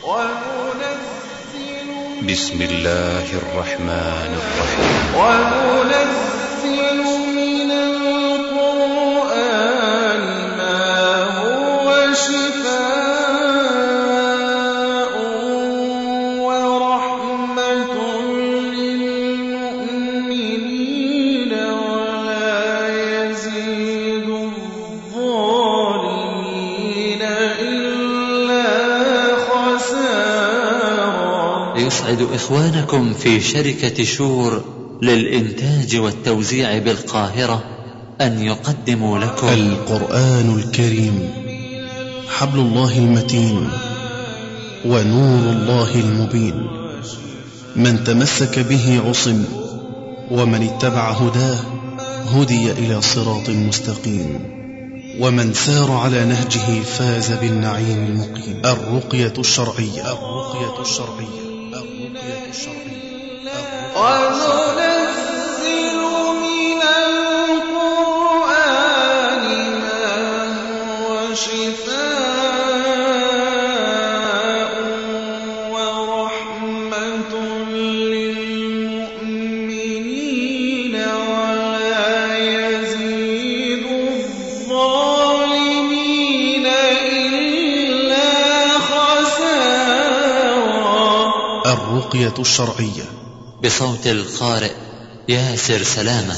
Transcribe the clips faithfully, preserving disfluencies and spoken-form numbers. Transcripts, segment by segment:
بسم الله الرحمن الرحيم. وننزل من القرآن ما هو شفاء ورحمة للمؤمنين ولا يزيد الظالمين إلا خسارا. يسعد إخوانكم في شركة شور للإنتاج والتوزيع بالقاهرة أن يقدموا لكم القرآن الكريم حبل الله المتين ونور الله المبين، من تمسك به عصم ومن اتبع هداه هدي إلى صراط مستقيم، ومن سار على نهجه فاز بالنعيم المقيم. الرقية الشرعية الرقية الشرعية الرقية الشرعية وننزل من القرآن ما هو شفاء ورحمة للمؤمنين ولا يزيد الظالمين إلا خسارا. الرقية الشرعية بصوت القارئ ياسر سلامة.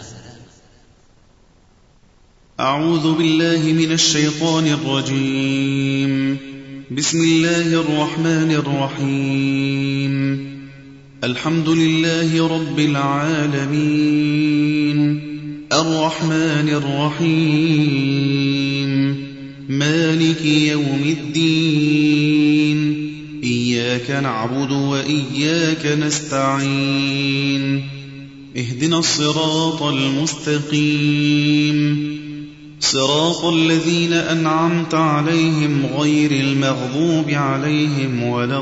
أعوذ بالله من الشيطان الرجيم. بسم الله الرحمن الرحيم. الحمد لله رب العالمين، الرحمن الرحيم، مالك يوم الدين، إياك نعبد وإياك نستعين، اهدنا الصراط المستقيم، صراط الذين أنعمت عليهم غير المغضوب عليهم ولا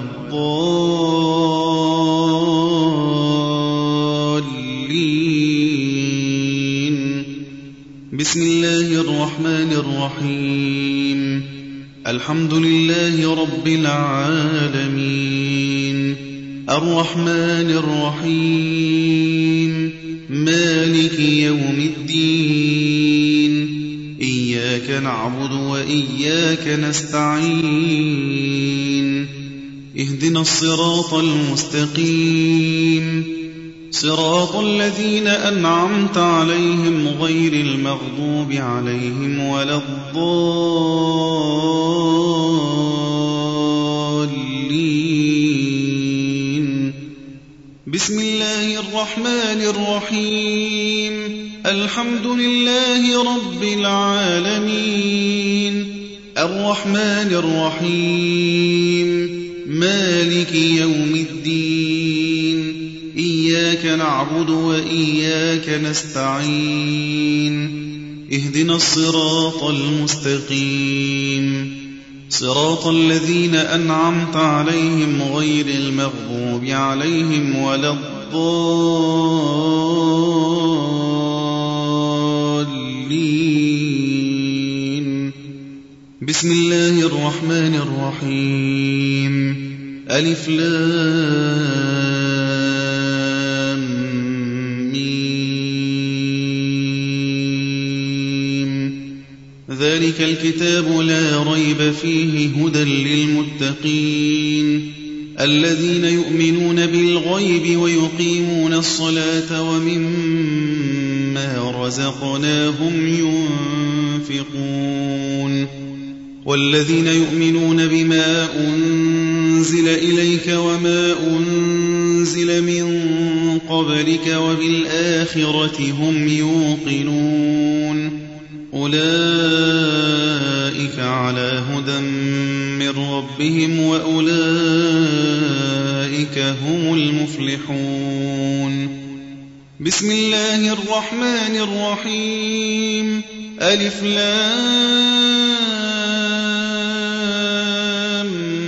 الضالين. بسم الله الرحمن الرحيم. الحمد لله رب العالمين، الرحمن الرحيم، مالك يوم الدين، إياك نعبد وإياك نستعين، اهدنا الصراط المستقيم، صراط الذين أنعمت عليهم غير المغضوب عليهم ولا الضالين. بسم الله الرحمن الرحيم. الحمد لله رب العالمين، الرحمن الرحيم، مالك يوم الدين، إياك نعبد وإياك نستعين، اهدنا الصراط المستقيم، صراط الذين أنعمت عليهم غير المغضوب عليهم ولا الضالين. بسم الله الرحمن الرحيم. ألف لام ميم. ذلك الكتاب لا ريب فيه هدى للمتقين الذين يؤمنون بالغيب ويقيمون الصلاة ومما رزقناهم ينفقون والذين يؤمنون بما أنزل إليك وما أنزل من قبلك وبالآخرة هم يوقنون أولئك على هدى من ربهم وأولئك هم المفلحون. بسم الله الرحمن الرحيم. ألف لام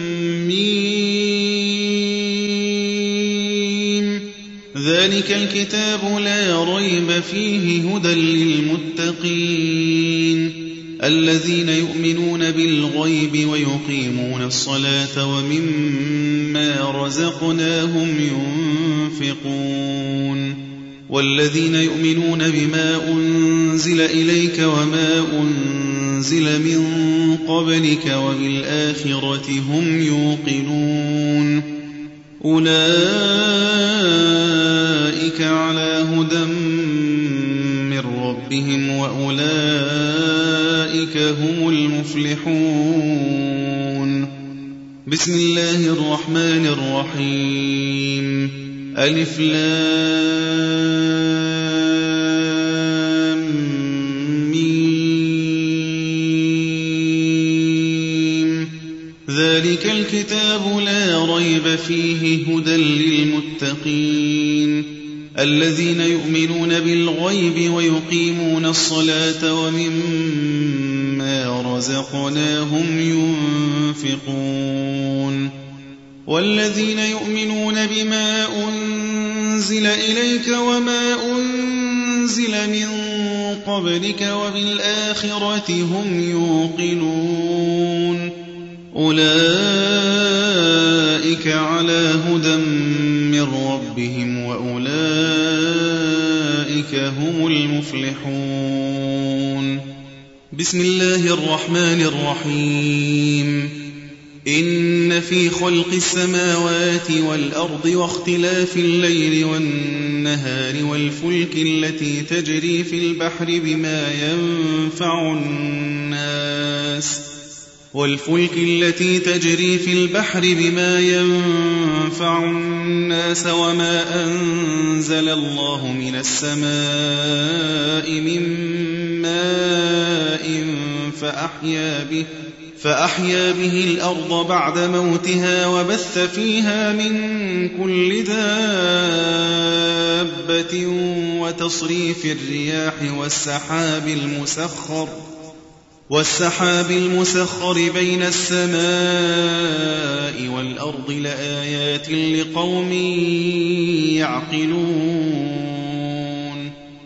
ميم. ذلك الكتاب لا ريب فيه هدى للمتقين الذين يؤمنون بالغيب ويقيمون الصلاة ومما رزقناهم ينفقون والذين يؤمنون بما أنزل إليك وما أنزل من قبلك وبالآخرة هم يوقنون أولئك على هدى من ربهم وأولئك هم المفلحون. بسم الله الرحمن الرحيم. ألف لام ميم. ذلك الكتاب لا ريب فيه هدى للمتقين الذين يؤمنون بالغيب ويقيمون الصلاة ومما رزقناهم ينفقون والذين يؤمنون بما أنزل إليك وما أنزل من قبلك وبالآخرة هم يوقنون أولئك على هدى من ربهم وأولئك هم المفلحون. بسم الله الرحمن الرحيم. إن في خلق السماوات والأرض واختلاف الليل والنهار والفلك التي تجري في البحر بما ينفع الناس والفلك التي تجري في البحر بما ينفع الناس وما أنزل الله من السماء من ماء فأحيا به فأحيا به الأرض بعد موتها وبث فيها من كل دابة وتصريف الرياح والسحاب المسخر والسحاب المسخر بين السماء والأرض لآيات لقوم يعقلون.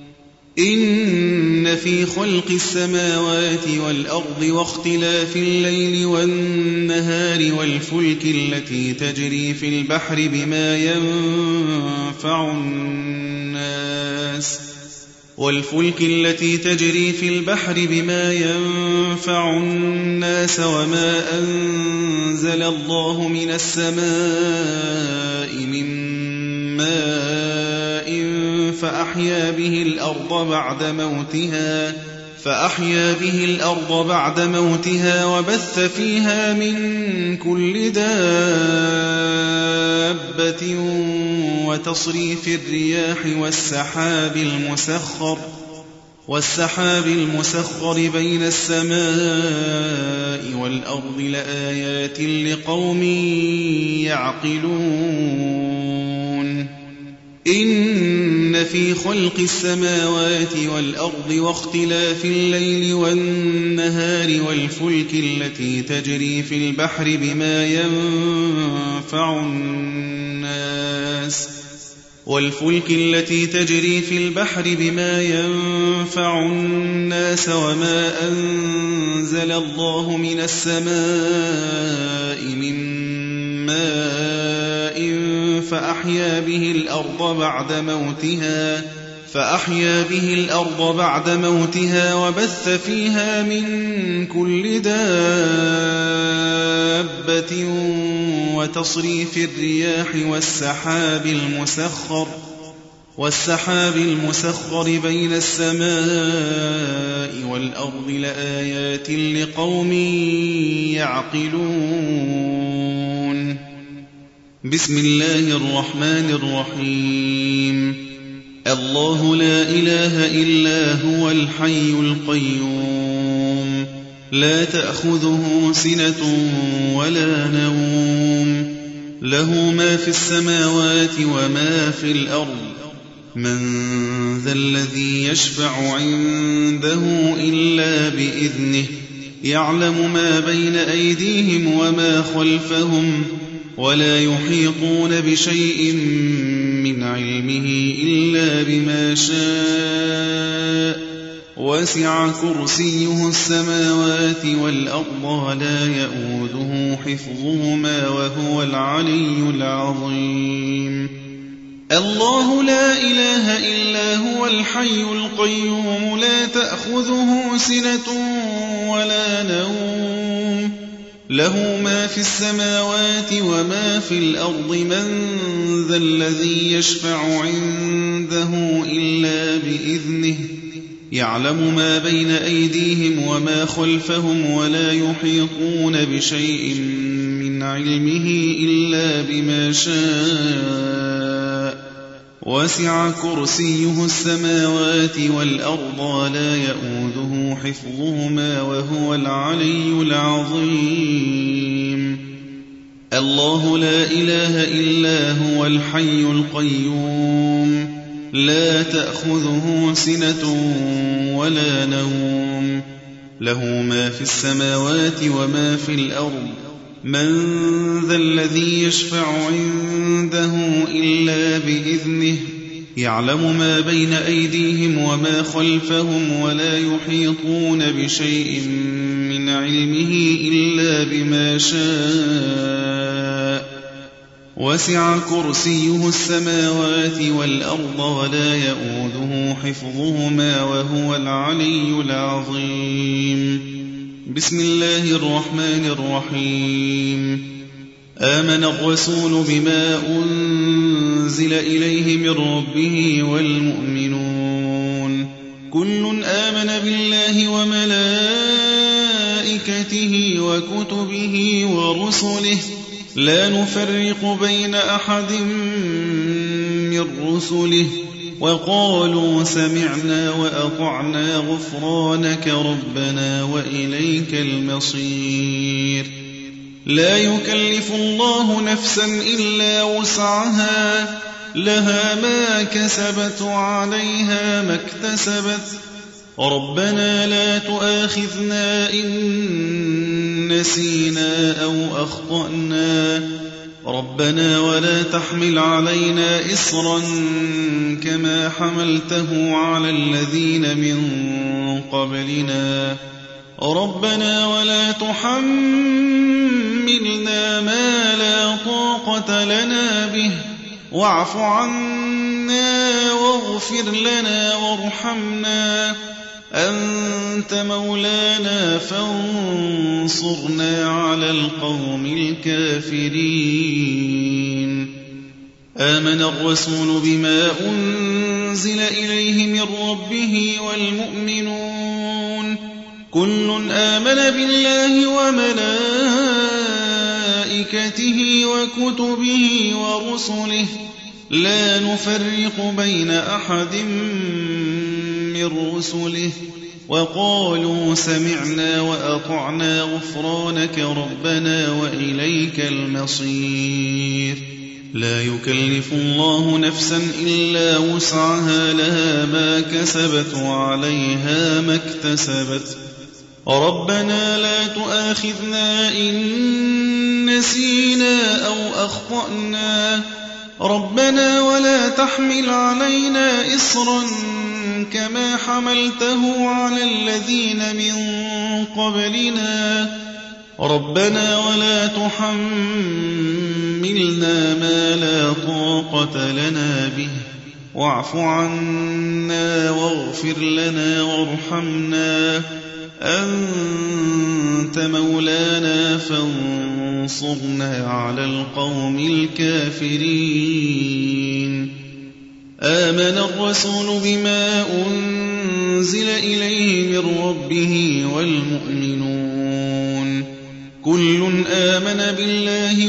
إن في خلق السماوات والأرض واختلاف الليل والنهار والفلك التي تجري في البحر بما ينفع الناس والفلك التي تجري في البحر بما ينفع الناس وما أنزل الله من السماء من ماء فأحيا به الأرض بعد موتها فأحيا به الأرض بعد موتها وبث فيها من كل دابة وتصريف الرياح والسحاب المسخر والسحاب المسخر بين السماء والأرض لآيات لقوم يعقلون. إن في خلق السماوات والأرض واختلاف الليل والنهار والفلك التي تجري في البحر بما ينفع الناس والفلك التي تجري في البحر بما ينفع الناس وما أنزل الله من السماء من ماء فأحيا به الأرض بعد موتها فأحيا به الأرض بعد موتها وبث فيها من كل دابة وتصريف الرياح والسحاب المسخر والسحاب المسخر بين السماء والأرض لآيات لقوم يعقلون. بسم الله الرحمن الرحيم. الله لا إله إلا هو الحي القيوم لا تأخذه سنة ولا نوم له ما في السماوات وما في الأرض من ذا الذي يشفع عنده إلا بإذنه يعلم ما بين أيديهم وما خلفهم ولا يحيطون بشيء من علمه إلا بما شاء وسع كرسيه السماوات والأرض ولا يئوده حفظهما وهو العلي العظيم الله لا إله إلا هو الحي القيوم لا تأخذه سنة ولا نوم له ما في السماوات وما في الأرض من ذا الذي يشفع عنده إلا بإذنه يعلم ما بين أيديهم وما خلفهم ولا يحيطون بشيء من علمه إلا بما شاء وسع كرسيه السماوات والأرض ولا يئوده حفظهما وهو العلي العظيم الله لا إله إلا هو الحي القيوم لا تأخذه سنة ولا نوم له ما في السماوات وما في الأرض من ذا الذي يشفع عنده إلا بإذنه يعلم ما بين أيديهم وما خلفهم ولا يحيطون بشيء من علمه إلا بما شاء وسع كرسيه السماوات والأرض ولا يئوده حفظهما وهو العلي العظيم بسم الله الرحمن الرحيم آمن الرسول بما أنزل إليه من ربه والمؤمنون كل آمن بالله وملائكته وكتبه ورسله لا نفرق بين أحد من رسله وقالوا سمعنا وأطعنا غفرانك ربنا وإليك المصير لا يكلف الله نفسا إلا وسعها لها ما كسبت وعليها ما اكتسبت ربنا لا تؤاخذنا إن نسينا أو أخطأنا ربنا ولا تحمل علينا إصرا كما حملته على الذين من قبلنا ربنا ولا تحملنا ما لا طاقة لنا به واعف عنا واغفر لنا وارحمنا أنت مولانا فانصرنا على القوم الكافرين آمن الرسول بما أنزل إليه من ربه والمؤمنون كل آمن بالله وملائكته وكتبه ورسله لا نفرق بين أحد من رسله وقالوا سمعنا وأطعنا غفرانك ربنا وإليك المصير لا يكلف الله نفسا إلا وسعها لها ما كسبت وعليها ما اكتسبت ربنا لا تؤاخذنا إن نسينا أو أخطأنا ربنا ولا تحمل علينا إصرا كما حملته على الذين من قبلنا ربنا ولا تحملنا ما لا طاقة لنا به واعف عنا واغفر لنا وارحمنا أنت مولانا فانصرنا على القوم الكافرين آمن الرسول بما أنزل إليه من ربه والمؤمنون كل آمن بالله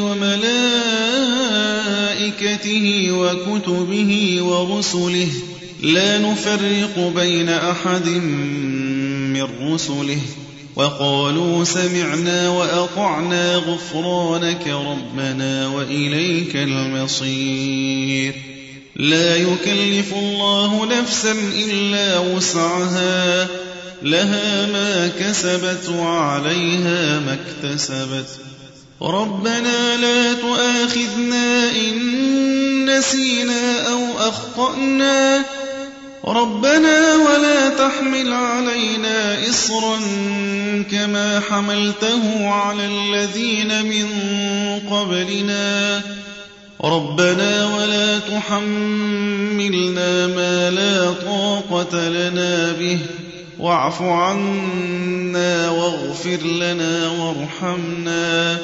وملائكته وكتبه ورسله لا نفرق بين أحد من رسله وقالوا سمعنا وأطعنا غفرانك ربنا وإليك المصير لا يكلف الله نفسا إلا وسعها لها ما كسبت وعليها ما اكتسبت ربنا لا تؤاخذنا إن نسينا أو أخطأنا ربنا ولا تحمل علينا إصرا كما حملته على الذين من قبلنا ربنا ولا تحملنا ما لا طاقة لنا به واعف عنا واغفر لنا وارحمنا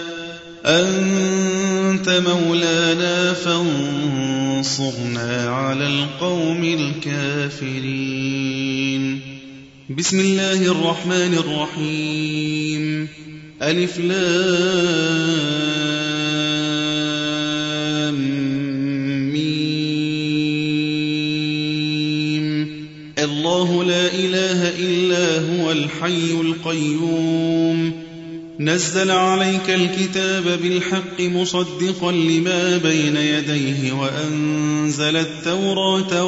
أنت مولانا فانصرنا على القوم الكافرين. بسم الله الرحمن الرحيم. ألف لام ميم. الله لا إله إلا هو الحي القيوم نزل عليك الكتاب بالحق مصدقا لما بين يديه وأنزل التوراة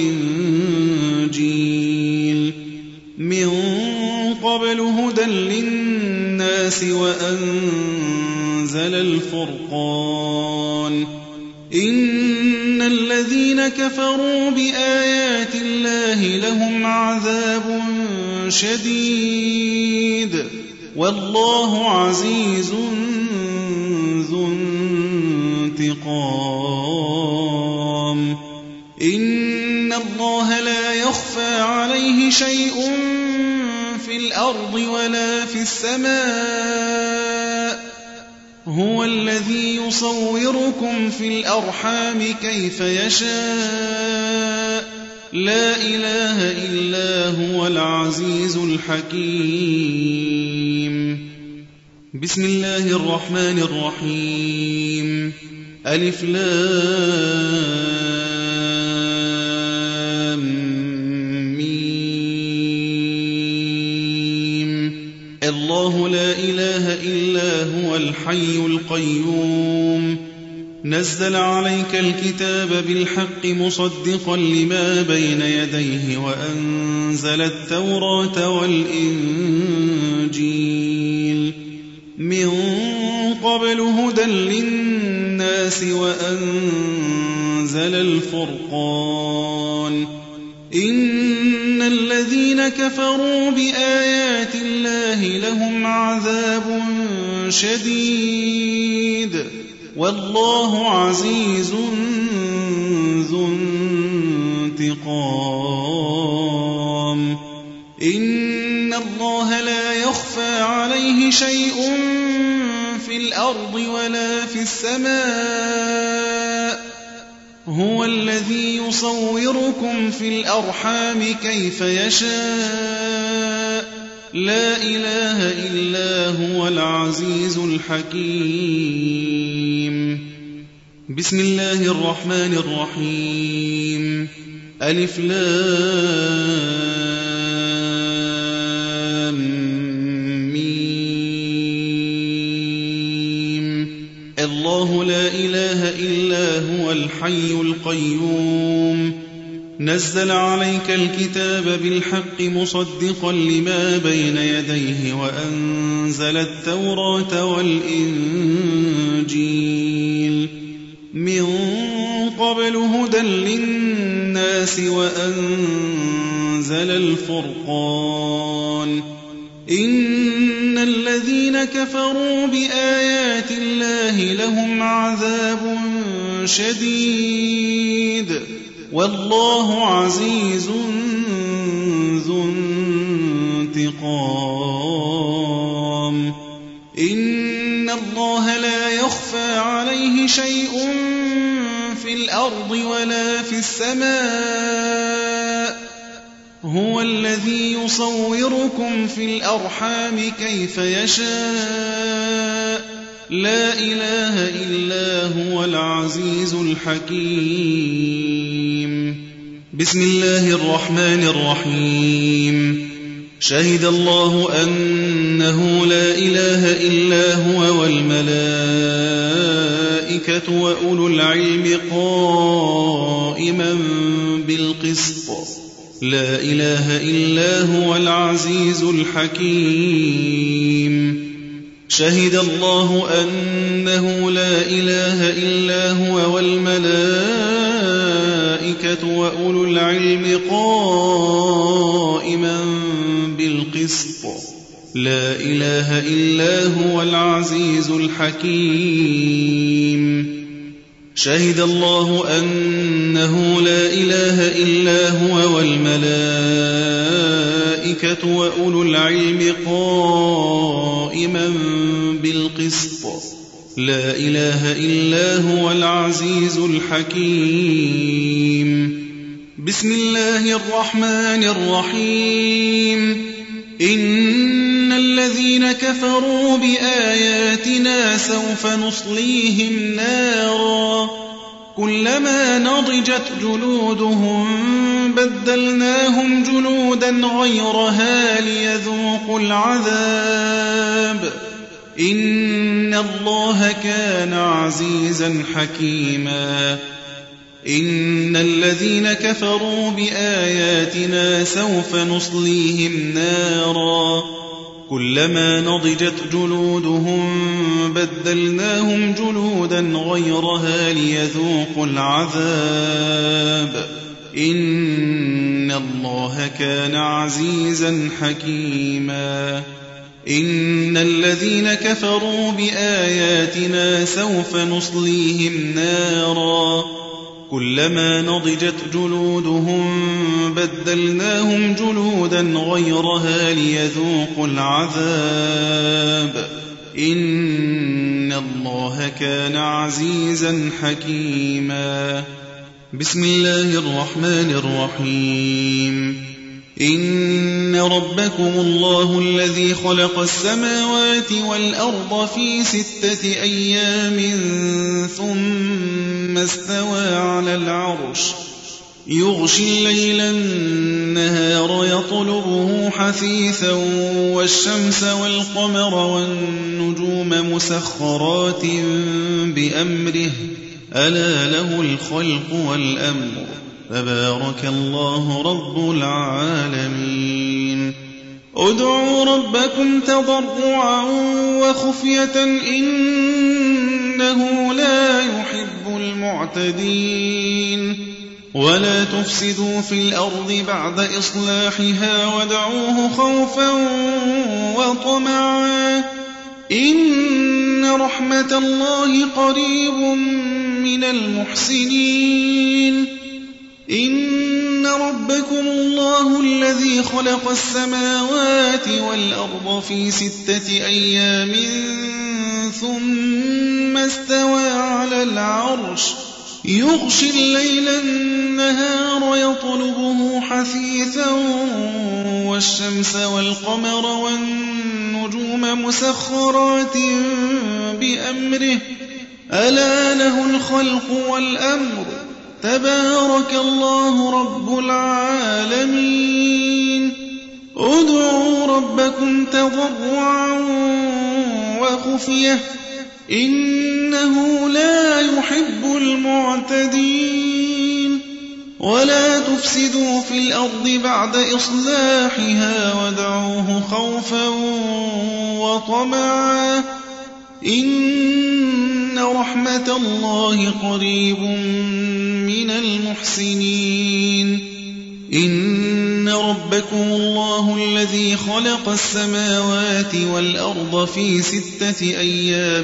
والإنجيل من قبل هدى للناس وأنزل الفرقان إن الذين كفروا بآيات الله لهم عذاب شديد والله عزيز ذو انتقام. إن الله لا يخفى عليه شيء في الأرض ولا في السماء هو الذي يصوركم في الأرحام كيف يشاء لا إله إلا هو العزيز الحكيم. بسم الله الرحمن الرحيم. ألف لام ميم. الله لا إله إلا هو الحي القيوم نزل عليك الكتاب بالحق مصدقا لما بين يديه وأنزل التوراة والإنجيل من قبل هدى للناس وأنزل الفرقان إن الذين كفروا بآيات الله لهم عذاب شديد والله عزيز ذو انتقام. إن الله لا يخفى عليه شيء في الأرض ولا في السماء هو الذي يصوركم في الأرحام كيف يشاء لا إله إلا هو العزيز الحكيم. بسم الله الرحمن الرحيم. ألف لام ميم. الله لا إله إلا هو الحي القيوم نزل عليك الكتاب بالحق مصدقا لما بين يديه وأنزل التوراة والإنجيل من قبل هدى للناس وأنزل الفرقان إن الذين كفروا بآيات الله لهم عذاب شديد والله عزيز ذو انتقام. إن الله لا يخفى عليه شيء في الأرض ولا في السماء هو الذي يصوركم في الأرحام كيف يشاء لا إله إلا هو العزيز الحكيم. بسم الله الرحمن الرحيم. شهد الله أنه لا إله إلا هو والملائكة وأولو العلم قائما بالقسط لا إله إلا هو العزيز الحكيم. شهد الله أنه لا إله إلا هو والملائكة وأولو العلم قائما بالقسط لا إله إلا هو العزيز الحكيم شهد الله أنه لا إله إلا هو والملائكة وأولو العلم قائما بالقسط لا إله إلا هو العزيز الحكيم بسم الله الرحمن الرحيم إن الذين كفروا بآياتنا سوف نصليهم نارا كلما نضجت جلودهم بدلناهم جلودا غيرها ليذوقوا العذاب إن الله كان عزيزا حكيما إن الذين كفروا بآياتنا سوف نصليهم نارا كلما نضجت جلودهم بدلناهم جلودا غيرها ليذوقوا العذاب إن الله كان عزيزا حكيما إن الذين كفروا بآياتنا سوف نصليهم نارا كلما نضجت جلودهم بدلناهم جلودا غيرها ليذوقوا العذاب إن الله كان عزيزا حكيما بسم الله الرحمن الرحيم إن ربكم الله الذي خلق السماوات والأرض في ستة أيام ثم استوى على العرش يغشي الليل النهار يطلبه حثيثا والشمس والقمر والنجوم مسخرات بأمره ألا له الخلق والأمر تبارك الله رب العالمين ادعوا ربكم تضرعا وخفية إنه لا يحب المعتدين ولا تفسدوا في الأرض بعد إصلاحها وادعوه خوفا وطمعا إن رحمة الله قريب من المحسنين إن ربكم الله الذي خلق السماوات والأرض في ستة أيام ثم استوى على العرش يغشي الليل النهار يطلبه حثيثا والشمس والقمر والنجوم مسخرات بأمره ألا له الخلق والأمر تبارك الله رب العالمين ادعوا ربكم تضرعا وخفية إنه لا يحب المعتدين ولا تفسدوا في الأرض بعد إصلاحها وادعوه خوفا وطمعا إن رحمة الله قريب من المحسنين إن ربكم الله الذي خلق السماوات والأرض في ستة أيام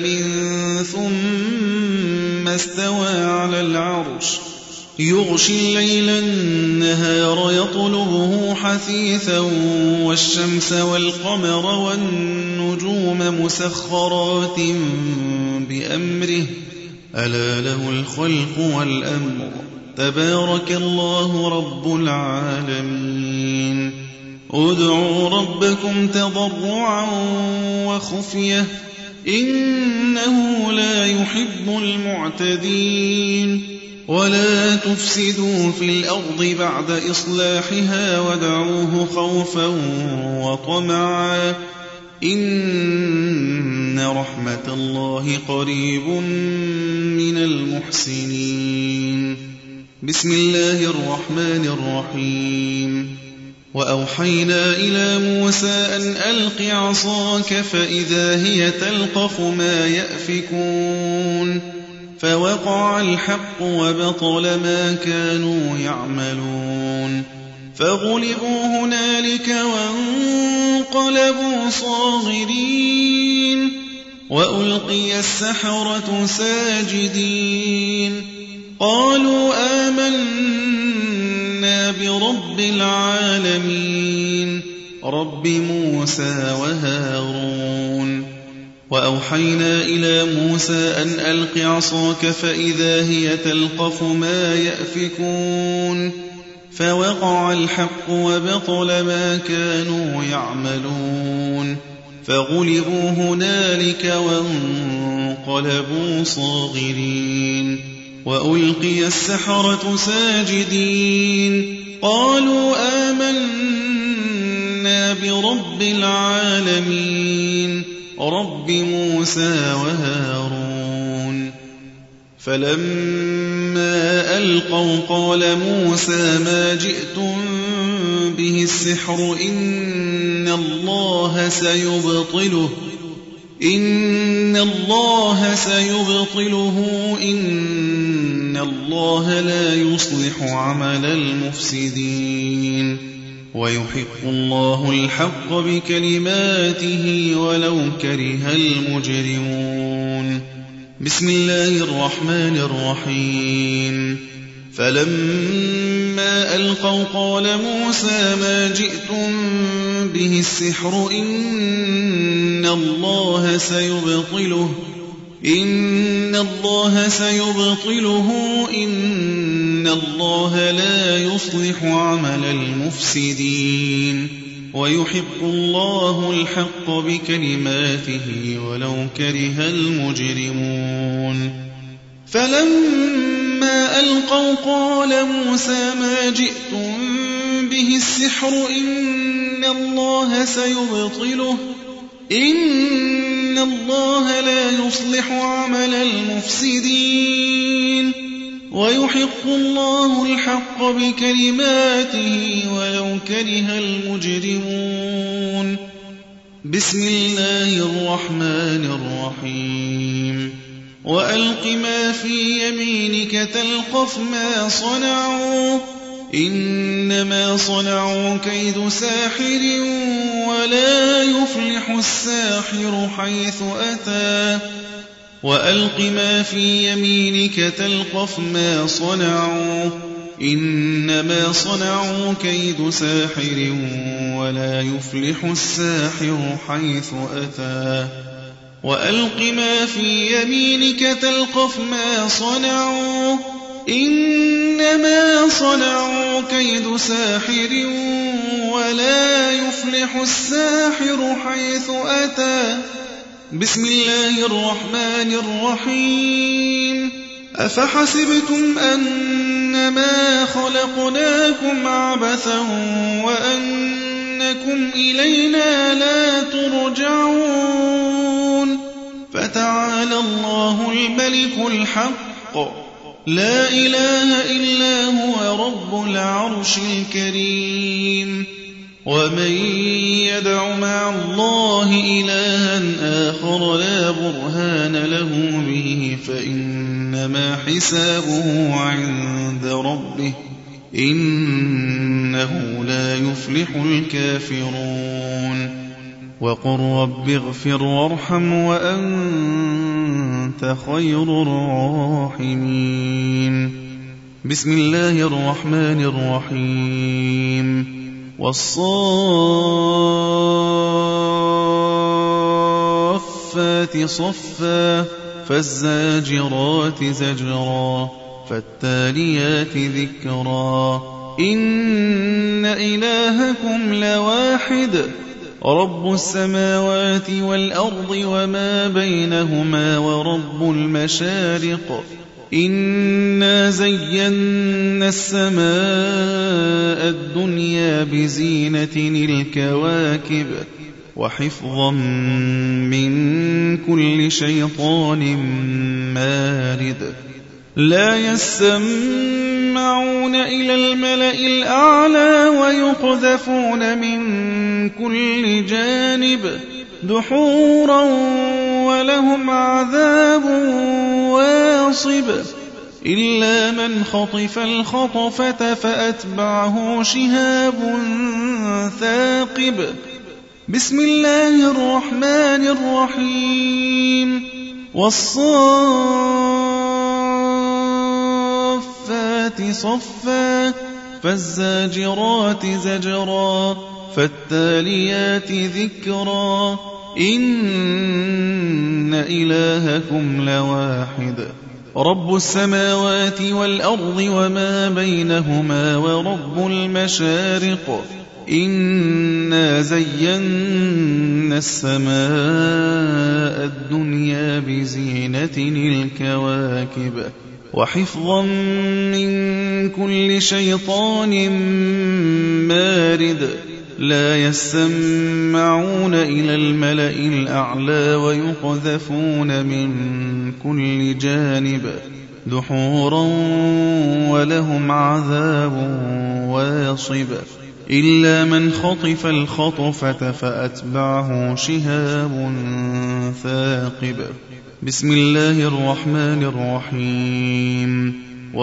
ثم استوى على العرش يغشي الليل النهار يطلبه حثيثا والشمس والقمر والنجوم مسخرات بأمره ألا له الخلق والأمر تبارك الله رب العالمين ادعوا ربكم تضرعا وخفية إنه لا يحب المعتدين ولا تفسدوا في الأرض بعد إصلاحها وادعوه خوفا وطمعا إن رحمة الله قريب من المحسنين بسم الله الرحمن الرحيم وأوحينا إلى موسى أن ألق عصاك فإذا هي تلقف ما يأفكون فوقع الحق وبطل ما كانوا يعملون فغلبوا هنالك وانقلبوا صاغرين وألقي السحرة ساجدين قالوا آمنا برب العالمين رب موسى وهارون وأوحينا إلى موسى أن ألق عصاك فإذا هي تلقف ما يأفكون فوقع الحق وبطل ما كانوا يعملون فغلبوا هنالك وانقلبوا صاغرين وألقي السحرة ساجدين قالوا آمنا برب العالمين رب موسى وهارون فلما ألقوا قال موسى ما جئتم به السحر إن الله سيبطله إن الله سيبطله إن الله لا يصلح عمل المفسدين ويحق الله الحق بكلماته ولو كره المجرمون بسم الله الرحمن الرحيم فلما ألقوا قال موسى ما جئتم به السحر إن الله سيبطله إن الله سيبطله إن الله لا يصلح عمل المفسدين ويحق الله الحق بكلماته ولو كره المجرمون فلما ألقوا قال موسى ما جئتم به السحر إن الله سيبطله إن الله لا يصلح عمل المفسدين ويحق الله الحق بكلماته ولو كره المجرمون بسم الله الرحمن الرحيم وألق ما في يمينك تلقف ما صنعوا إنما صنعوا كيد ساحر ولا يفلح الساحر حيث أتى وألق ما في يمينك تلقف ما صنعوا إنما صنعوا كيد ساحر ولا يفلح الساحر حيث أتى وألق ما في يمينك تلقف ما صنعوا إنما صنعوا كيد ساحر ولا يفلح الساحر حيث أتى بسم الله الرحمن الرحيم أفحسبتم أنما خلقناكم عبثا وأنكم إلينا لا ترجعون فتعالى الله الملك الحق لا إله إلا هو رب العرش الكريم ومن يدع مع الله إلها آخر لا برهان له به فإنما حسابه عند ربه إنه لا يفلح الكافرون وقل رب اغفر وارحم وأنت خير الراحمين بسم الله الرحمن الرحيم والصافات صفا فالزاجرات زجرا فالتاليات ذكرا إن إلهكم لواحد رب السماوات والأرض وما بينهما ورب المشارق إنا زينا السماء الدنيا بزينة الكواكب وحفظا من كل شيطان مارد لا يسمعون إلى الملأ الأعلى ويقذفون من كل جانب دحورا ولهم عذاب واصب واصب إلا من خطف الخطفة فأتبعه شهاب ثاقب. بسم الله الرحمن الرحيم. والصافات صفا فالزاجرات زجرا فالتاليات ذكرا إن إلهكم لواحد رب السماوات والأرض وما بينهما ورب المشارق إنا زينا السماء الدنيا بزينة الكواكب وحفظا من كل شيطان مارد لا يسمعون إلى الملأ الأعلى ويقذفون من كل جانب دحورا ولهم عذاب واصب إلا من خطف الخطفة فأتبعه شهاب ثاقب. بسم الله الرحمن الرحيم.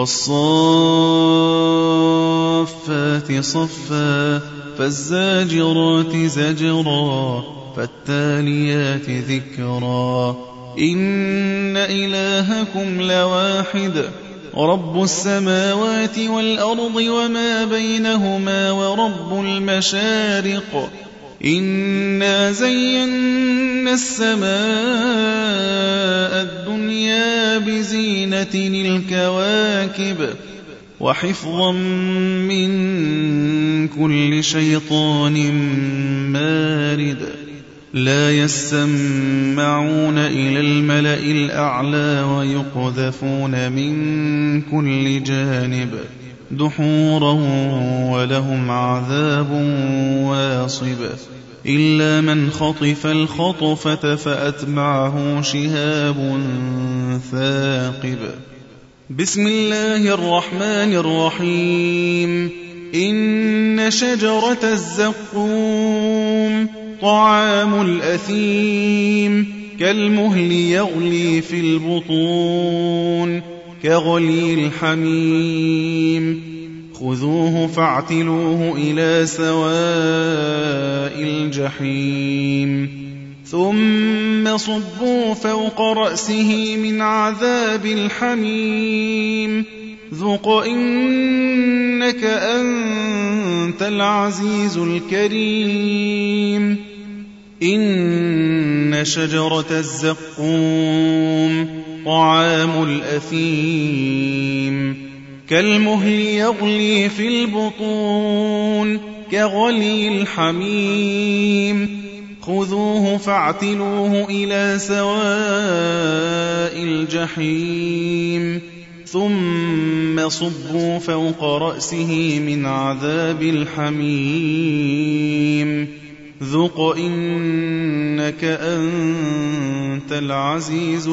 والصافات صفا فالزاجرات زجرا فالتاليات ذكرا إن إلهكم لواحد رب السماوات والأرض وما بينهما ورب المشارق إنا زينا السماء الدنيا بزينة الكواكب وحفظا من كل شيطان مارد لا يسمعون إلى الملأ الأعلى ويقذفون من كل جانب دحورا ولهم عذاب واصب إلا من خطف الخطفة فأتبعه شهاب ثاقب. بسم الله الرحمن الرحيم. إن شجرة الزقوم طعام الأثيم كالمهل يغلي في البطون كغلي الحميم خذوه فاعتلوه إلى سواء الجحيم ثم صبوا فوق رأسه من عذاب الحميم ذق إنك أنت العزيز الكريم. إن شجرة الزقوم طعام الأثيم كالمهل يغلي في البطون كغلي الحميم خذوه فاعتلوه إلى سواء الجحيم ثم صبوا فوق رأسه من عذاب الحميم ذق إنك أنت العزيز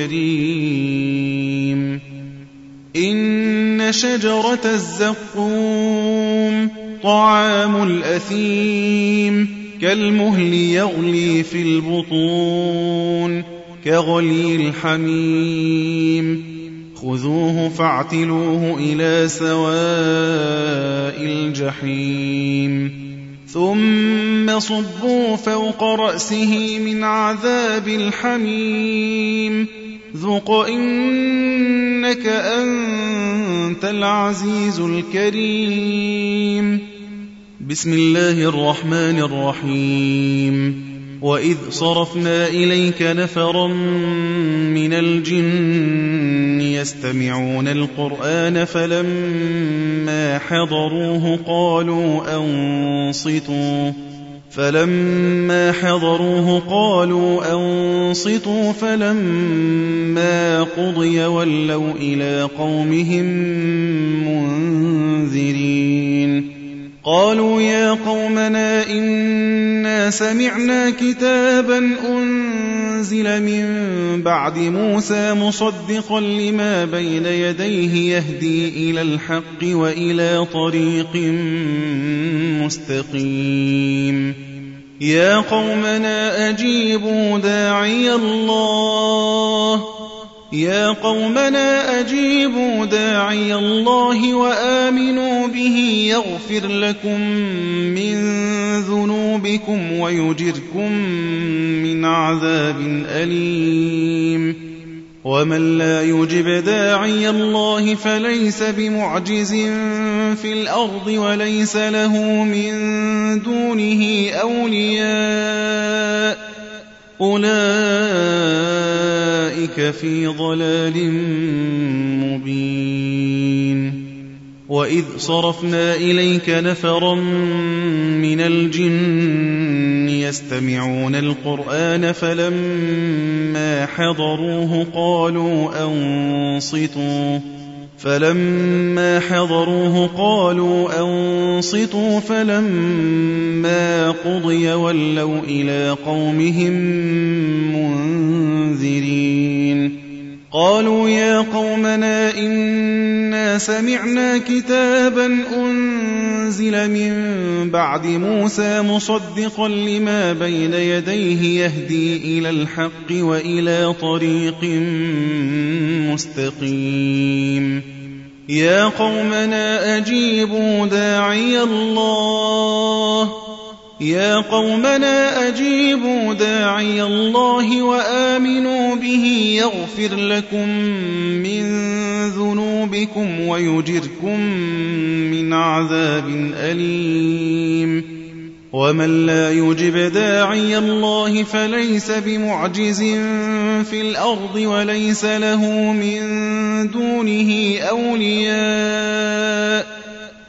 الكريم. إن شجرة الزقوم طعام الأثيم كالمهل يغلي في البطون كغلي الحميم خذوه فاعتلوه إلى سواء الجحيم ثم صبوا فوق رأسه من عذاب الحميم ذق إنك أنت العزيز الكريم. بسم الله الرحمن الرحيم. وإذ صرفنا إليك نفرا من الجن يستمعون القرآن فلما حضروه قالوا أنصتوا فلما حضروه قالوا أنصتوا فلما قضي ولوا إلى قومهم منذرين قالوا يا قومنا إنا سمعنا كتابا أنزل من بعد موسى مصدقا لما بين يديه يهدي إلى الحق وإلى طريق مستقيم يا قومنا أجيبوا داعي الله يا قومنا أجيبوا داعي الله وآمنوا به يغفر لكم من ذنوبكم ويجركم من عذاب أليم ومن لا يجب داعي الله فليس بمعجز في الأرض وليس له من دونه أولياء أولئك في ضلال مبين وإذ صرفنا إليك نفرا من الجن يستمعون القرآن فلما حضروه قالوا أنصتوا فلما حضروه قالوا أنصتوا فلما قضي ولوا إلى قومهم منذرين قالوا يا قومنا إنا سمعنا كتابا أنزل من بعد موسى مصدقا لما بين يديه يهدي إلى الحق وإلى طريق مستقيم يا قومنا أجيبوا داعي الله يا قومنا أجيبوا داعي الله وآمنوا به يغفر لكم من ذنوبكم ويجركم من عذاب أليم ومن لا يجب داعي الله فليس بمعجز في الأرض وليس له من دونه أولياء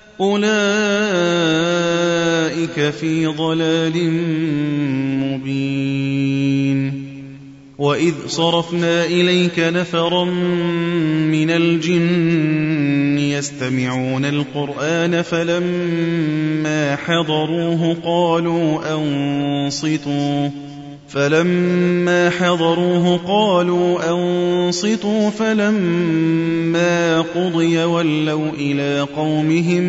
أولئك في ضلال مبين وإذ صرفنا إليك نفرا من الجن يستمعون القرآن فلما حضروه قالوا أنصتوا فلما حضروه قالوا أنصتوا فلما قضي ولوا إلى قومهم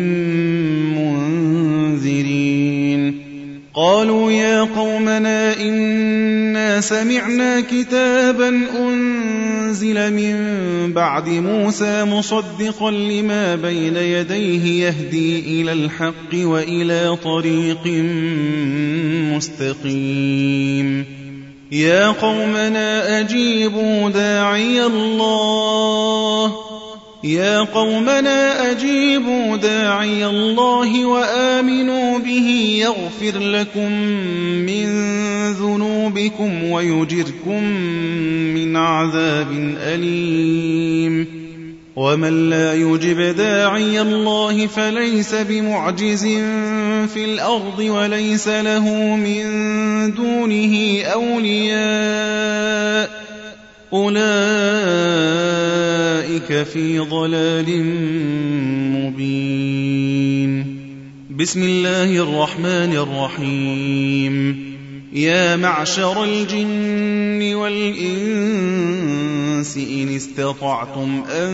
منذرين قالوا يا قومنا إنا سمعنا كتابا أنزل من بعد موسى مصدقا لما بين يديه يهدي إلى الحق وإلى طريق مستقيم يا قومنا أجيبوا داعي الله يا قومنا أجيبوا داعي الله وآمنوا به يغفر لكم من ذنوبكم ويجركم من عذاب أليم ومن لا يجب داعي الله فليس بمعجز في الأرض وليس له من دونه أولياء أولئك في ضلال مبين بسم الله الرحمن الرحيم يا معشر الجن والإنس إن استطعتم أن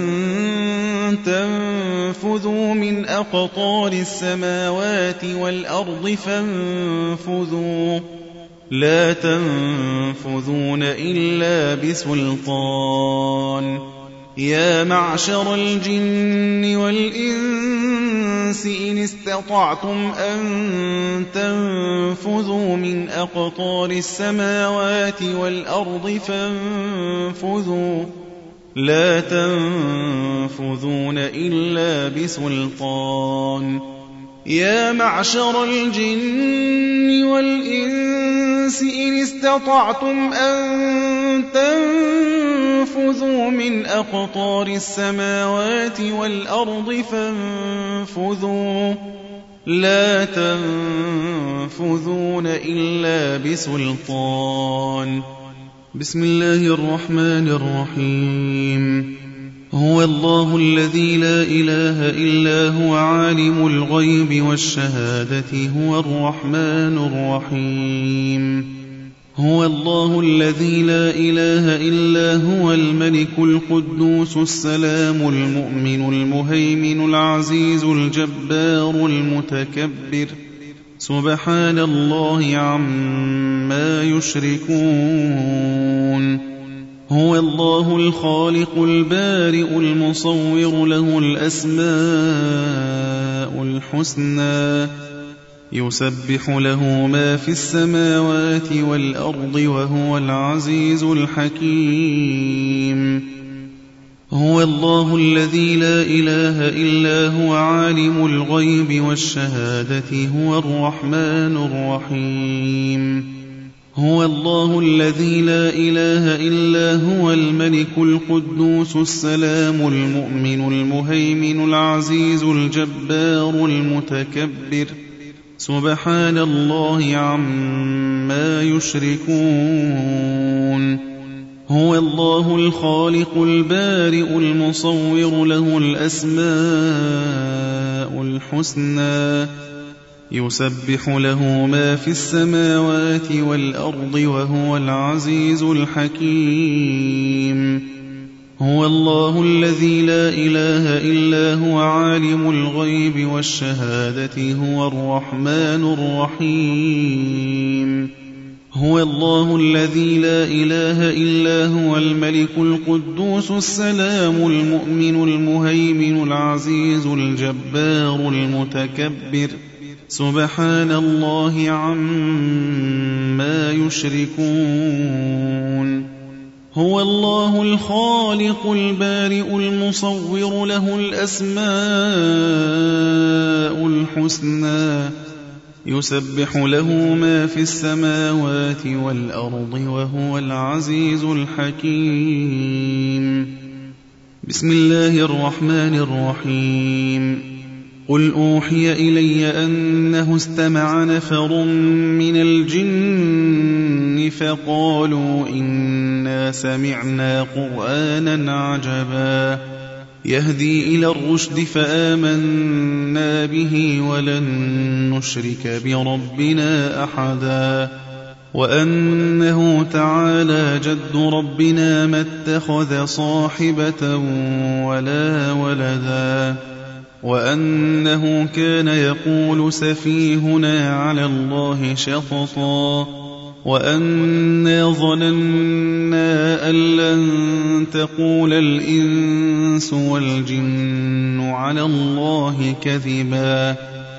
تنفذوا من أقطار السماوات والأرض فانفذوا لا تنفذون إلا بسلطان يا معشر الجن والإنس إن استطعتم أن تنفذوا من أقطار السماوات والأرض فانفذوا لا تنفذون إلا بسلطان يا معشر الجن والإنس إن استطعتم أن تنفذوا من أقطار السماوات والأرض فانفذوا لا تنفذون إلا بسلطان بسم الله الرحمن الرحيم هو الله الذي لا إله إلا هو عالم الغيب والشهادة هو الرحمن الرحيم هو الله الذي لا إله إلا هو الملك القدوس السلام المؤمن المهيمن العزيز الجبار المتكبر سبحان الله عما يشركون هو الله الخالق البارئ المصور له الأسماء الحسنى يسبح له ما في السماوات والأرض وهو العزيز الحكيم هو الله الذي لا إله إلا هو عالم الغيب والشهادة هو الرحمن الرحيم هو الله الذي لا إله إلا هو الملك القدوس السلام المؤمن المهيمن العزيز الجبار المتكبر سبحان الله عما يشركون هو الله الخالق البارئ المصور له الأسماء الحسنى يسبح له ما في السماوات والأرض وهو العزيز الحكيم هو الله الذي لا إله إلا هو عالم الغيب والشهادة هو الرحمن الرحيم هو الله الذي لا إله إلا هو الملك القدوس السلام المؤمن المهيمن العزيز الجبار المتكبر سبحان الله عما يشركون هو الله الخالق البارئ المصور له الأسماء الحسنى يسبح له ما في السماوات والأرض وهو العزيز الحكيم بسم الله الرحمن الرحيم قل أوحي إلي أنه استمع نفر من الجن فقالوا إنا سمعنا قرآنا عجبا يهدي إلى الرشد فآمنا به ولن نشرك بربنا أحدا وأنه تعالى جد ربنا ما اتخذ صاحبة ولا ولدا وأنه كان يقول سفيهنا على الله شططا وأنا ظننا أن لن تقول الإنس والجن على الله كذبا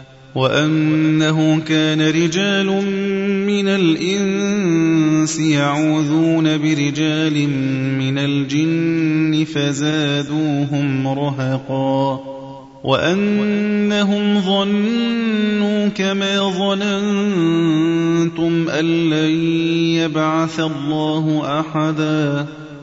وأنه كان رجال من الإنس يعوذون برجال من الجن فزادوهم رهقا وأنهم ظنوا كما ظننتم أن لن يبعث الله أحدا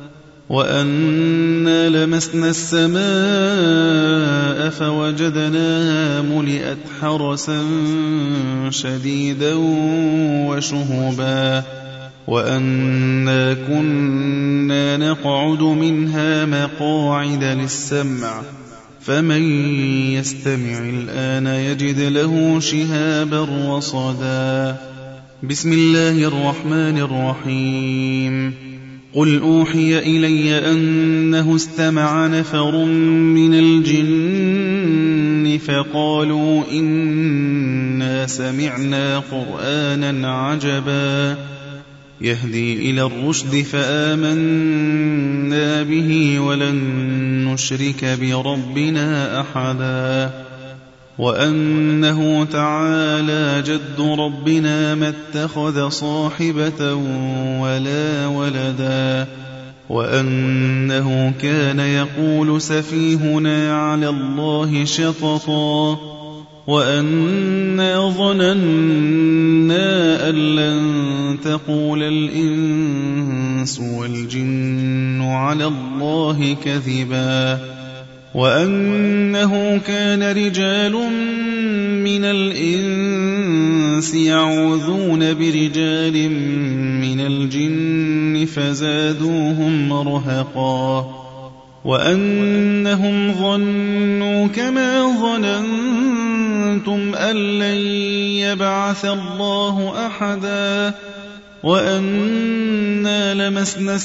وأنا لمسنا السماء فوجدناها ملئت حرسا شديدا وشهبا وأنا كنا نقعد منها مقاعد للسمع فمن يستمع الآن يجد له شهابا رصدا بسم الله الرحمن الرحيم قل أوحي إلي أنه استمع نفر من الجن فقالوا إنا سمعنا قرآنا عجبا يهدي إلى الرشد فآمنا به ولن نشرك بربنا أحدا وأنه تعالى جد ربنا ما اتخذ صاحبة ولا ولدا وأنه كان يقول سفيهنا على الله شططا وأنا ظننا أن لن تقول الإنس والجن على الله كذبا وأنه كان رجال من الإنس يعوذون برجال من الجن فزادوهم رهقا وأنهم ظنوا كما ظننتم أن لن يبعث الله أحدا وأنا لمسنا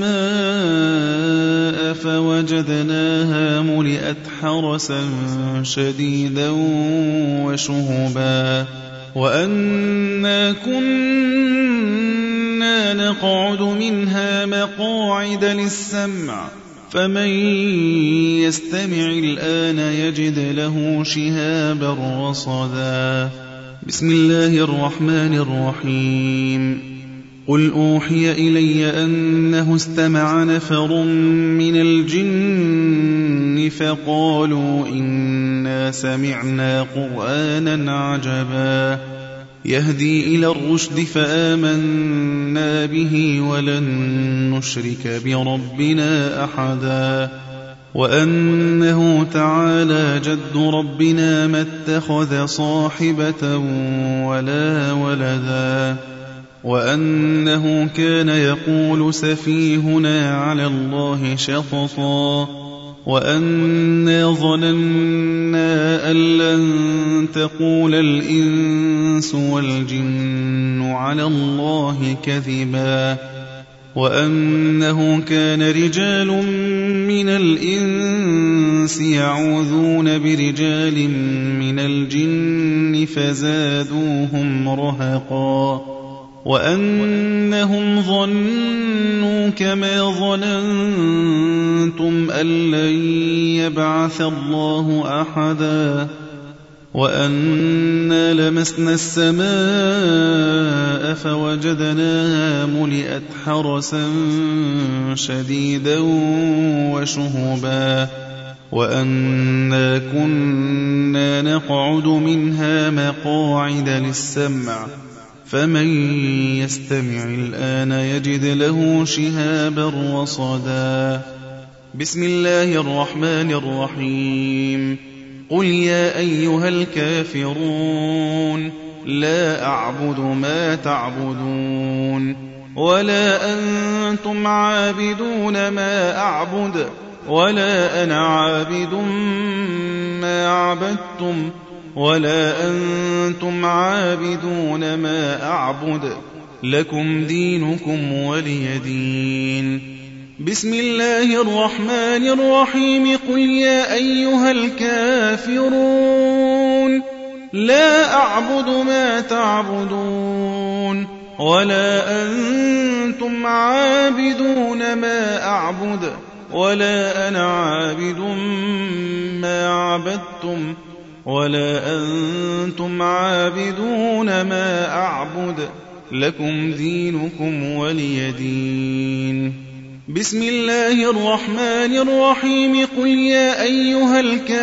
السماء فوجدناها ملئت حرسا شديدا وشهبا وأنا كنا كنا نقعد منها مقاعد للسمع فمن يستمع الآن يجد له شهابا رصدا. بسم الله الرحمن الرحيم. قل أوحي إلي أنه استمع نفر من الجن فقالوا إنا سمعنا قرآنا عجبا يهدي إلى الرشد فآمنا به ولن نشرك بربنا أحدا وأنه تعالى جد ربنا ما اتخذ صاحبة ولا ولدا وأنه كان يقول سفيهنا على الله شططا وأنا ظننا أن لن تقول الإنس والجن على الله كذبا وأنه كان رجال من الإنس يعوذون برجال من الجن فزادوهم رهقا وأنهم ظنوا كما ظننتم أن لن يبعث الله أحدا وأنا لمسنا السماء فوجدناها ملئت حرسا شديدا وشهبا وأنا كنا نقعد منها مقاعد للسمع فمن يستمع الآن يجد له شهابا رصدا. بسم الله الرحمن الرحيم. قل يا أيها الكافرون لا أعبد ما تعبدون ولا أنتم عابدون ما أعبد ولا أنا عابد ما عبدتم ولا أنتم عابدون ما أعبد لكم دينكم ولي دين. بسم الله الرحمن الرحيم. قل يا أيها الكافرون لا أعبد ما تعبدون ولا أنتم عابدون ما أعبد ولا أنا عابد ما عبدتم ولا أنتم عابدون ما أعبد لكم دينكم ولي دين. بسم الله الرحمن الرحيم. قل يا أيها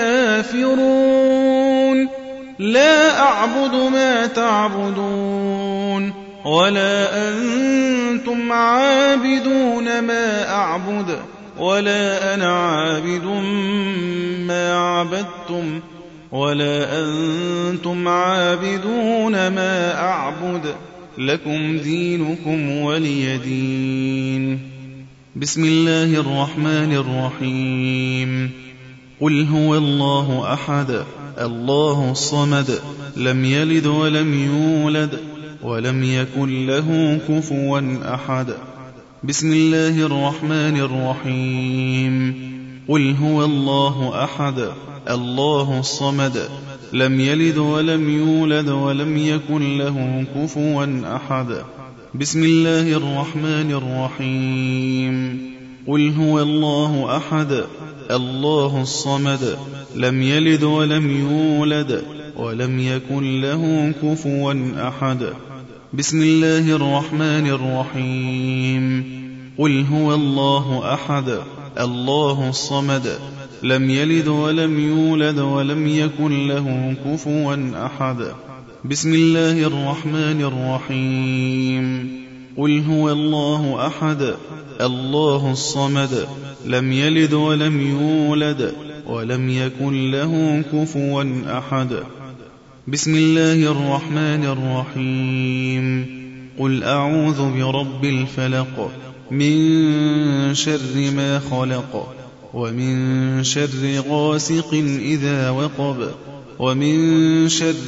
الكافرون لا أعبد ما تعبدون ولا أنتم عابدون ما أعبد ولا أنا عابد ما عبدتم ولا أنتم عابدون ما أعبد لكم دينكم ولي دين. بسم الله الرحمن الرحيم. قل هو الله أحد الله الصمد لم يلد ولم يولد ولم يكن له كفوا أحد. بسم الله الرحمن الرحيم. قل هو الله أحد الله الصمد لم يلد ولم يولد ولم يكن له كفوا أحد. بسم الله الرحمن الرحيم. قل هو الله أحد الله الصمد لم يلد ولم يولد ولم يكن له كفوا أحد. بسم الله الرحمن الرحيم. قل هو الله أحد الله الصمد لم يلد ولم يولد ولم يكن له كفوا أحد. بسم الله الرحمن الرحيم. قل هو الله أحد الله الصمد لم يلد ولم يولد ولم يكن له كفوا أحد. بسم الله الرحمن الرحيم. قل أعوذ برب الفلق من شر ما خلق ومن شر غاسق إذا وقب ومن شر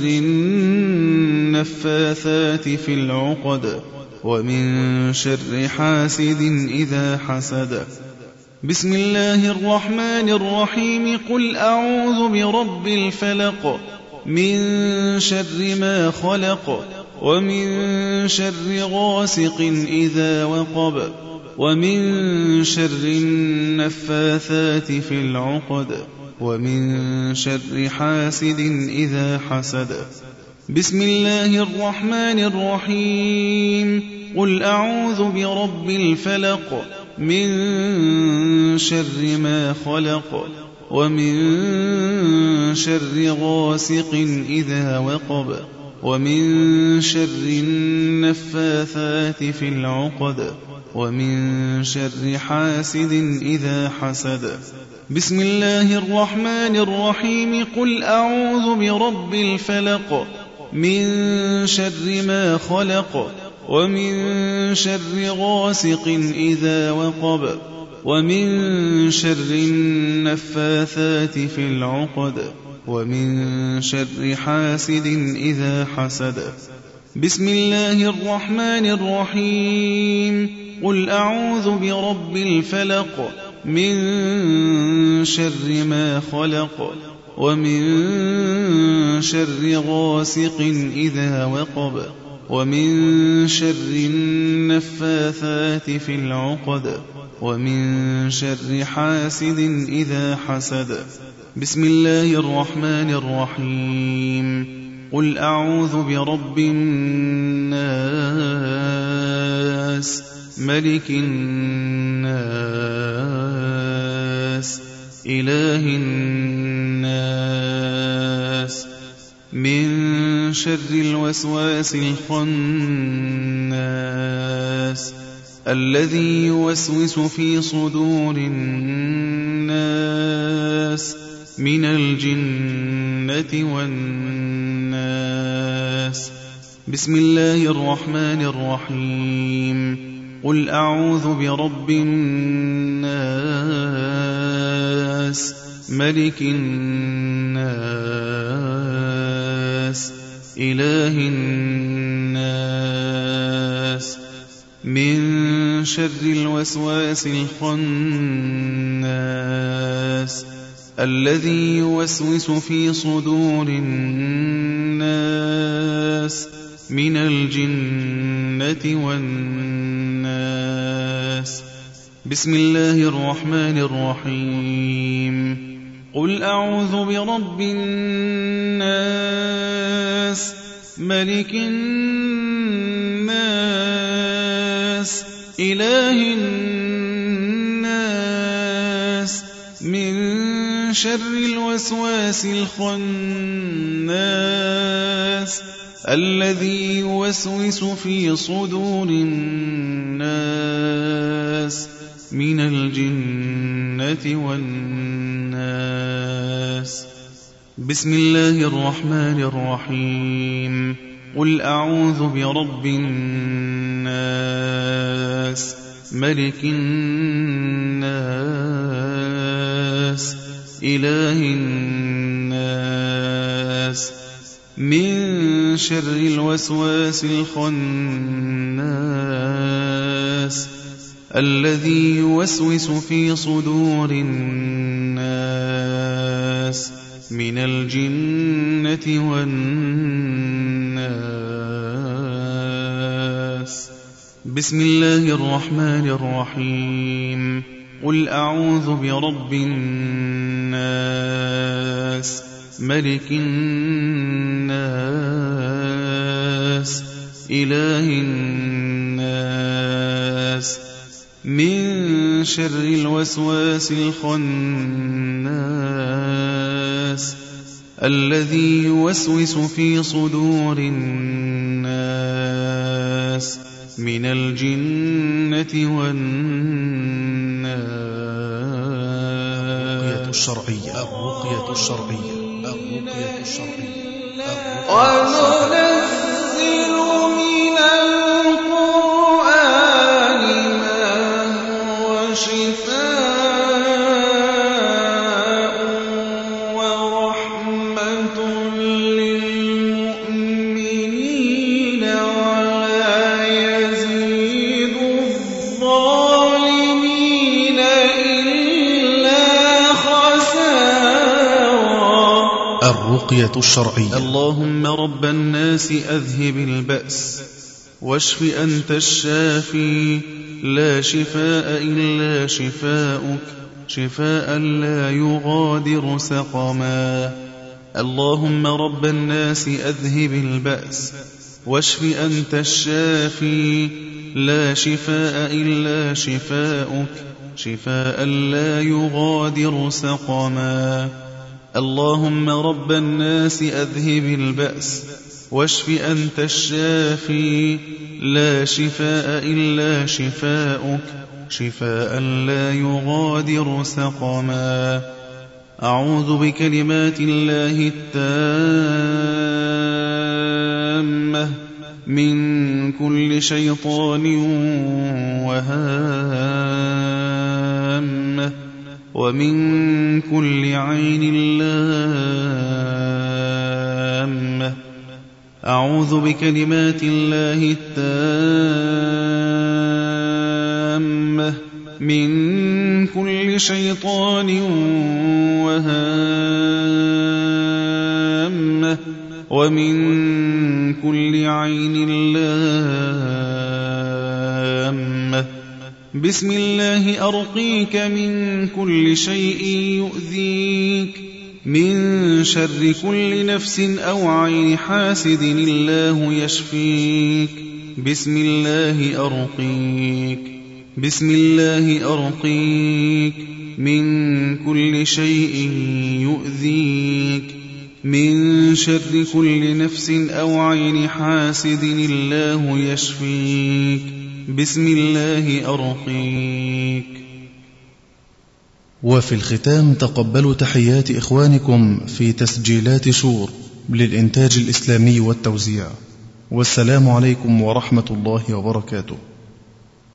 النفاثات في العقد ومن شر حاسد إذا حسد. بسم الله الرحمن الرحيم. قل أعوذ برب الفلق من شر ما خلق ومن شر غاسق إذا وقب ومن شر النفاثات في العقد ومن شر حاسد إذا حسد. بسم الله الرحمن الرحيم. قل أعوذ برب الفلق من شر ما خلق ومن شر غاسق إذا وقب ومن شر النفاثات في العقد ومن شر حاسد إذا حسد. بسم الله الرحمن الرحيم. قل أعوذ برب الفلق من شر ما خلق ومن شر غاسق إذا وقب ومن شر النفاثات في العقد ومن شر حاسد إذا حسد. بسم الله الرحمن الرحيم. قل أعوذ برب الفلق من شر ما خلق ومن شر غاسق إذا وقب ومن شر النفاثات في العقد ومن شر حاسد إذا حسد. بسم الله الرحمن الرحيم. قل أعوذ برب الناس ملك الناس إله الناس من شر الوسواس الخناس الذي يوسوس في صدور الناس من الجنة والناس. بسم الله الرحمن الرحيم. قل أعوذ برب الناس ملك الناس إله الناس من شر الوسواس الخناس الذي يوسوس في صدور الناس من الجنة والناس. بسم الله الرحمن الرحيم. قل أعوذ برب الناس ملك الناس إله الناس من شر الوسواس الخناس الذي يوسوس في صدور الناس من الجنة والناس. بسم الله الرحمن الرحيم. قل أعوذ برب الناس ملك الناس إله الناس من شر الوسواس الخناس الذي يوسوس في صدور الناس من الجنة والناس. بسم الله الرحمن الرحيم. قل أعوذ برب الناس ملك الناس إله الناس من شر الوسواس الخناس الذي يوسوس في صدور الناس من الجنة والناس. الشرعية الرقية الشرعية الرقية الشرعية وننزل من القرآن ما هو شفاء ورحمة للمؤمنين ولا يزيد الظالمين إلا خسارا. الرقية الشرعية. اللهم رب الناس أذهب البأس واشف أنت الشافي، لا شفاء إلا شفاؤك، شفاء لا يغادر سقما. اللهم رب الناس أذهب البأس واشف أنت الشافي، لا شفاء إلا شفاؤك، شفاء لا يغادر سقما. اللهم رب الناس أذهب البأس واشف أنت الشافي، لا شفاء إلا شفاؤك، شفاء لا يغادر سقما. أعوذ بكلمات الله التامة من كل شيطان وهامة ومن كل عين لامة. أعوذ بكلمات الله التامة من كل شيطان وهامة ومن كل عين لامة. بسم الله أرقيك من كل شيء يؤذيك، من شر كل نفس أو عين حاسد الله يشفيك. بسم الله أرقيك، بسم الله أرقيك من كل شيء يؤذيك، من شر كل نفس أو عين حاسد الله يشفيك. بسم الله أرقيك. وفي الختام تقبلوا تحيات إخوانكم في تسجيلات شور للإنتاج الإسلامي والتوزيع، والسلام عليكم ورحمة الله وبركاته.